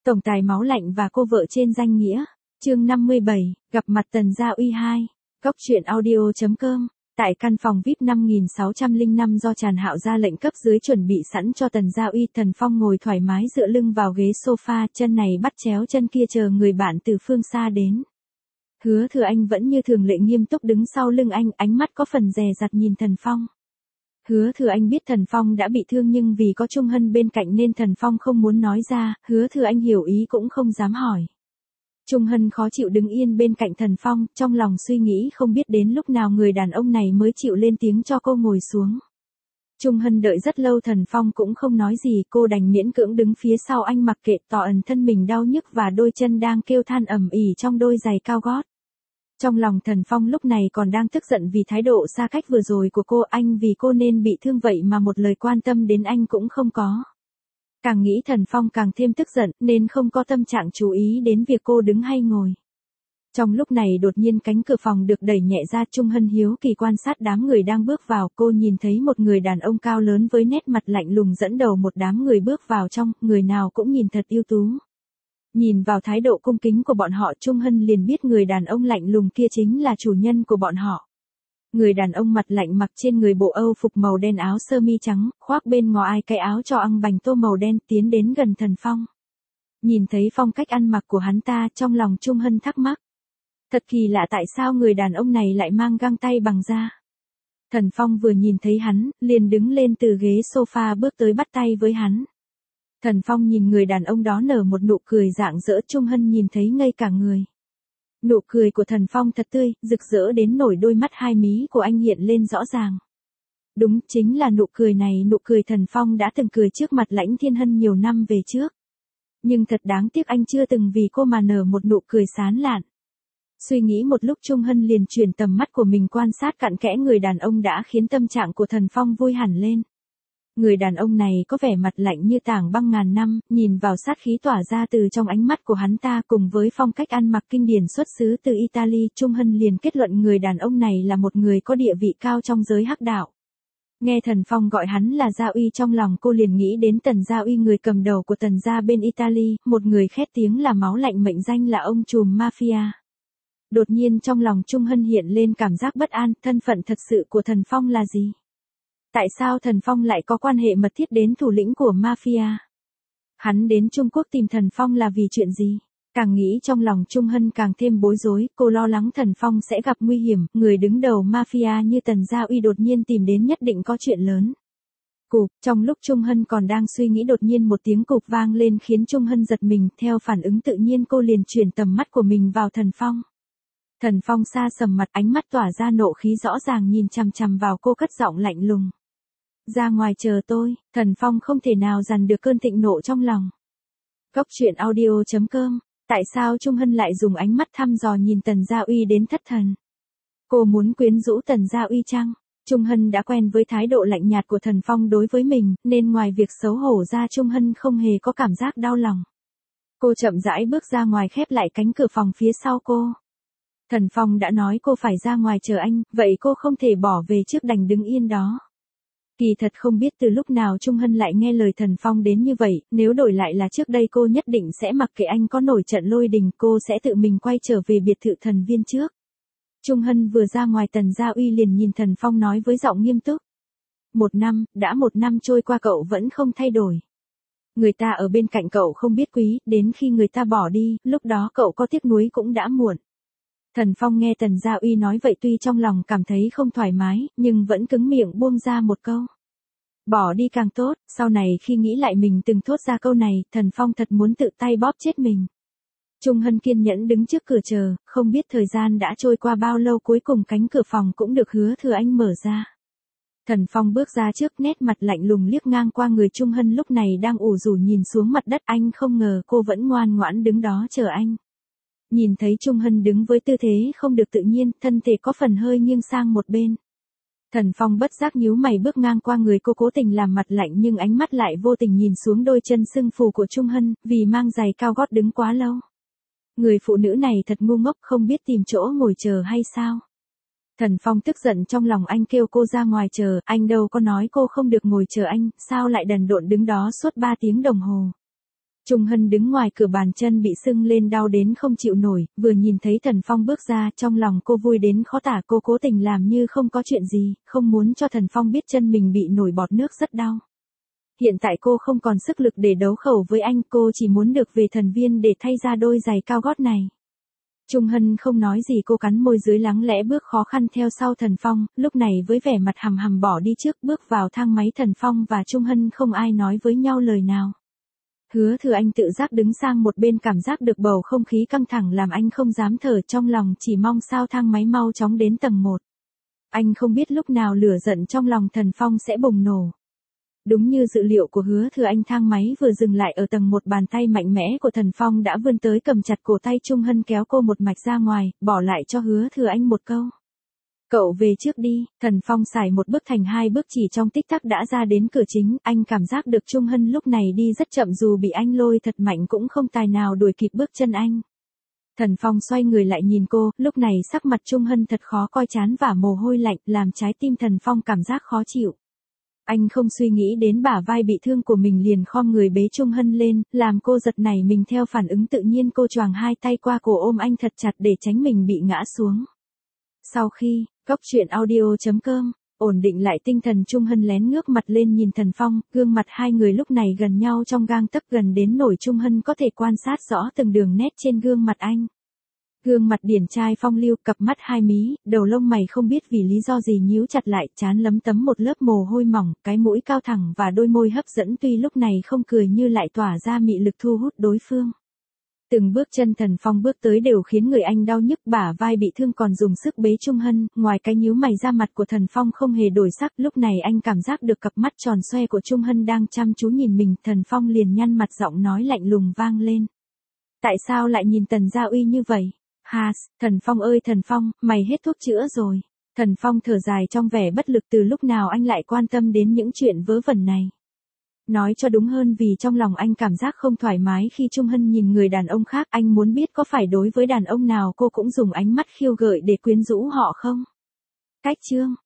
Tổng tài máu lạnh và cô vợ trên danh nghĩa. Chương 57, gặp mặt Tần Gia Uy 2. Cóc truyện audio.com. Tại căn phòng VIP 5605 do Tràn Hạo ra lệnh cấp dưới chuẩn bị sẵn cho Tần Gia Uy, Tần Phong ngồi thoải mái dựa lưng vào ghế sofa, chân này bắt chéo chân kia chờ người bạn từ phương xa đến. Hứa Thừa Anh vẫn như thường lệ nghiêm túc đứng sau lưng anh, ánh mắt có phần dè dặt nhìn Tần Phong. Hứa Thừa Anh biết Tần Phong đã bị thương nhưng vì có Trung Hân bên cạnh nên Tần Phong không muốn nói ra, Hứa Thừa Anh hiểu ý cũng không dám hỏi. Trung Hân khó chịu đứng yên bên cạnh Tần Phong, trong lòng suy nghĩ không biết đến lúc nào người đàn ông này mới chịu lên tiếng cho cô ngồi xuống. Trung Hân đợi rất lâu Tần Phong cũng không nói gì, cô đành miễn cưỡng đứng phía sau anh mặc kệ tỏ ẩn thân mình đau nhức và đôi chân đang kêu than ầm ĩ trong đôi giày cao gót. Trong lòng Tần Phong lúc này còn đang tức giận vì thái độ xa cách vừa rồi của cô, anh vì cô nên bị thương vậy mà một lời quan tâm đến anh cũng không có. Càng nghĩ Tần Phong càng thêm tức giận nên không có tâm trạng chú ý đến việc cô đứng hay ngồi. Trong lúc này đột nhiên cánh cửa phòng được đẩy nhẹ ra, Trung Hân hiếu kỳ quan sát đám người đang bước vào, cô nhìn thấy một người đàn ông cao lớn với nét mặt lạnh lùng dẫn đầu một đám người bước vào trong, người nào cũng nhìn thật ưu tú. Nhìn vào thái độ cung kính của bọn họ, Trung Hân liền biết người đàn ông lạnh lùng kia chính là chủ nhân của bọn họ. Người đàn ông mặt lạnh mặc trên người bộ Âu phục màu đen, áo sơ mi trắng, khoác bên ngoài cái áo cho ăn bành tô màu đen, tiến đến gần Tần Phong. Nhìn thấy phong cách ăn mặc của hắn ta, trong lòng Trung Hân thắc mắc. Thật kỳ lạ, tại sao người đàn ông này lại mang găng tay bằng da. Tần Phong vừa nhìn thấy hắn, liền đứng lên từ ghế sofa bước tới bắt tay với hắn. Tần Phong nhìn người đàn ông đó nở một nụ cười rạng rỡ, Trung Hân nhìn thấy ngây cả người. Nụ cười của Tần Phong thật tươi, rực rỡ đến nổi đôi mắt hai mí của anh hiện lên rõ ràng. Đúng, chính là nụ cười này, nụ cười Tần Phong đã từng cười trước mặt Lãnh Thiên Hân nhiều năm về trước. Nhưng thật đáng tiếc anh chưa từng vì cô mà nở một nụ cười sán lạn. Suy nghĩ một lúc, Trung Hân liền chuyển tầm mắt của mình quan sát cặn kẽ người đàn ông đã khiến tâm trạng của Tần Phong vui hẳn lên. Người đàn ông này có vẻ mặt lạnh như tảng băng ngàn năm, nhìn vào sát khí tỏa ra từ trong ánh mắt của hắn ta cùng với phong cách ăn mặc kinh điển xuất xứ từ Italy, Trung Hân liền kết luận người đàn ông này là một người có địa vị cao trong giới hắc đạo. Nghe Tần Phong gọi hắn là Gia Uy, trong lòng cô liền nghĩ đến Tần Gia Uy, người cầm đầu của Tần gia bên Italy, một người khét tiếng là máu lạnh, mệnh danh là ông trùm mafia. Đột nhiên trong lòng Trung Hân hiện lên cảm giác bất an, thân phận thật sự của Tần Phong là gì? Tại sao Tần Phong lại có quan hệ mật thiết đến thủ lĩnh của mafia? Hắn đến Trung Quốc tìm Tần Phong là vì chuyện gì? Càng nghĩ trong lòng Trung Hân càng thêm bối rối, cô lo lắng Tần Phong sẽ gặp nguy hiểm, người đứng đầu mafia như Tần Gia Uy đột nhiên tìm đến nhất định có chuyện lớn. Cụp, trong lúc Trung Hân còn đang suy nghĩ đột nhiên một tiếng cụp vang lên khiến Trung Hân giật mình, theo phản ứng tự nhiên cô liền chuyển tầm mắt của mình vào Tần Phong. Tần Phong xa sầm mặt, ánh mắt tỏa ra nộ khí rõ ràng nhìn chằm chằm vào cô, cất giọng lạnh lùng. Ra ngoài chờ tôi. Tần Phong không thể nào dằn được cơn thịnh nộ trong lòng. Cóc truyện audio.com. Tại sao Trung Hân lại dùng ánh mắt thăm dò nhìn Tần Gia Uy đến thất thần? Cô muốn quyến rũ Tần Gia Uy chăng? Trung Hân đã quen với thái độ lạnh nhạt của Tần Phong đối với mình, nên ngoài việc xấu hổ ra Trung Hân không hề có cảm giác đau lòng. Cô chậm rãi bước ra ngoài, khép lại cánh cửa phòng phía sau cô. Tần Phong đã nói cô phải ra ngoài chờ anh, vậy cô không thể bỏ về trước, đành đứng yên đó. Kỳ thật không biết từ lúc nào Trung Hân lại nghe lời Tần Phong đến như vậy, nếu đổi lại là trước đây cô nhất định sẽ mặc kệ anh có nổi trận lôi đình, cô sẽ tự mình quay trở về biệt thự Thần Viên trước. Trung Hân vừa ra ngoài, Tần Gia Uy liền nhìn Tần Phong nói với giọng nghiêm túc. Đã một năm trôi qua cậu vẫn không thay đổi. Người ta ở bên cạnh cậu không biết quý, đến khi người ta bỏ đi, lúc đó cậu có tiếc nuối cũng đã muộn. Tần Phong nghe Tần Gia Uy nói vậy tuy trong lòng cảm thấy không thoải mái, nhưng vẫn cứng miệng buông ra một câu. Bỏ đi càng tốt, sau này khi nghĩ lại mình từng thốt ra câu này, Tần Phong thật muốn tự tay bóp chết mình. Trung Hân kiên nhẫn đứng trước cửa chờ, không biết thời gian đã trôi qua bao lâu, cuối cùng cánh cửa phòng cũng được Hứa Thừa Anh mở ra. Tần Phong bước ra trước, nét mặt lạnh lùng liếc ngang qua người Trung Hân lúc này đang ủ rũ nhìn xuống mặt đất, anh không ngờ cô vẫn ngoan ngoãn đứng đó chờ anh. Nhìn thấy Trung Hân đứng với tư thế không được tự nhiên, thân thể có phần hơi nghiêng sang một bên. Tần Phong bất giác nhíu mày bước ngang qua người cô, cố tình làm mặt lạnh nhưng ánh mắt lại vô tình nhìn xuống đôi chân sưng phù của Trung Hân, vì mang giày cao gót đứng quá lâu. Người phụ nữ này thật ngu ngốc, không biết tìm chỗ ngồi chờ hay sao? Tần Phong tức giận trong lòng, anh kêu cô ra ngoài chờ, anh đâu có nói cô không được ngồi chờ anh, sao lại đần độn đứng đó suốt 3 tiếng đồng hồ? Trung Hân đứng ngoài cửa bàn chân bị sưng lên đau đến không chịu nổi, vừa nhìn thấy Thần Phong bước ra, trong lòng cô vui đến khó tả, cô cố tình làm như không có chuyện gì, không muốn cho Thần Phong biết chân mình bị nổi bọt nước rất đau. Hiện tại cô không còn sức lực để đấu khẩu với anh, cô chỉ muốn được về thần viên để thay ra đôi giày cao gót này. Trung Hân không nói gì, cô cắn môi dưới lắng lẽ bước khó khăn theo sau Thần Phong, lúc này với vẻ mặt hầm hầm bỏ đi trước, bước vào thang máy. Thần Phong và Trung Hân không ai nói với nhau lời nào. Hứa Thừa Anh tự giác đứng sang một bên, cảm giác được bầu không khí căng thẳng làm anh không dám thở, trong lòng chỉ mong sao thang máy mau chóng đến tầng 1. Anh không biết lúc nào lửa giận trong lòng Thần Phong sẽ bùng nổ. Đúng như dự liệu của Hứa Thừa Anh, thang máy vừa dừng lại ở tầng 1, bàn tay mạnh mẽ của Thần Phong đã vươn tới cầm chặt cổ tay Trung Hân, kéo cô một mạch ra ngoài, bỏ lại cho Hứa Thừa Anh một câu: cậu về trước đi. Thần Phong xài một bước thành hai bước, chỉ trong tích tắc đã ra đến cửa chính. Anh cảm giác được Trung Hân lúc này đi rất chậm, dù bị anh lôi thật mạnh cũng không tài nào đuổi kịp bước chân anh. Thần Phong xoay người lại nhìn cô, lúc này sắc mặt Trung Hân thật khó coi, chán và mồ hôi lạnh làm trái tim Thần Phong cảm giác khó chịu. Anh không suy nghĩ đến bả vai bị thương của mình, liền khom người bế Trung Hân lên, làm cô giật nảy mình. Theo phản ứng tự nhiên, cô choàng hai tay qua cổ ôm anh thật chặt để tránh mình bị ngã xuống. Sau khi, Cóc Truyện Audio.com ổn định lại tinh thần, Trung Hân lén ngước mặt lên nhìn Thần Phong, gương mặt hai người lúc này gần nhau trong gang tấc, gần đến nỗi Trung Hân có thể quan sát rõ từng đường nét trên gương mặt anh. Gương mặt điển trai phong lưu, cặp mắt hai mí, đầu lông mày không biết vì lý do gì nhíu chặt lại, trán lấm tấm một lớp mồ hôi mỏng, cái mũi cao thẳng và đôi môi hấp dẫn tuy lúc này không cười như lại tỏa ra mị lực thu hút đối phương. Từng bước chân Thần Phong bước tới đều khiến người anh đau nhức, bả vai bị thương còn dùng sức bế Trung Hân, ngoài cái nhíu mày ra mặt của Thần Phong không hề đổi sắc, lúc này anh cảm giác được cặp mắt tròn xoe của Trung Hân đang chăm chú nhìn mình, Thần Phong liền nhăn mặt, giọng nói lạnh lùng vang lên: tại sao lại nhìn Tần Gia Uy như vậy? Thần Phong ơi Thần Phong, mày hết thuốc chữa rồi. Thần Phong thở dài trong vẻ bất lực, từ lúc nào anh lại quan tâm đến những chuyện vớ vẩn này. Nói cho đúng hơn, vì trong lòng anh cảm giác không thoải mái khi Trung Hân nhìn người đàn ông khác, anh muốn biết có phải đối với đàn ông nào cô cũng dùng ánh mắt khiêu gợi để quyến rũ họ không? Cách chương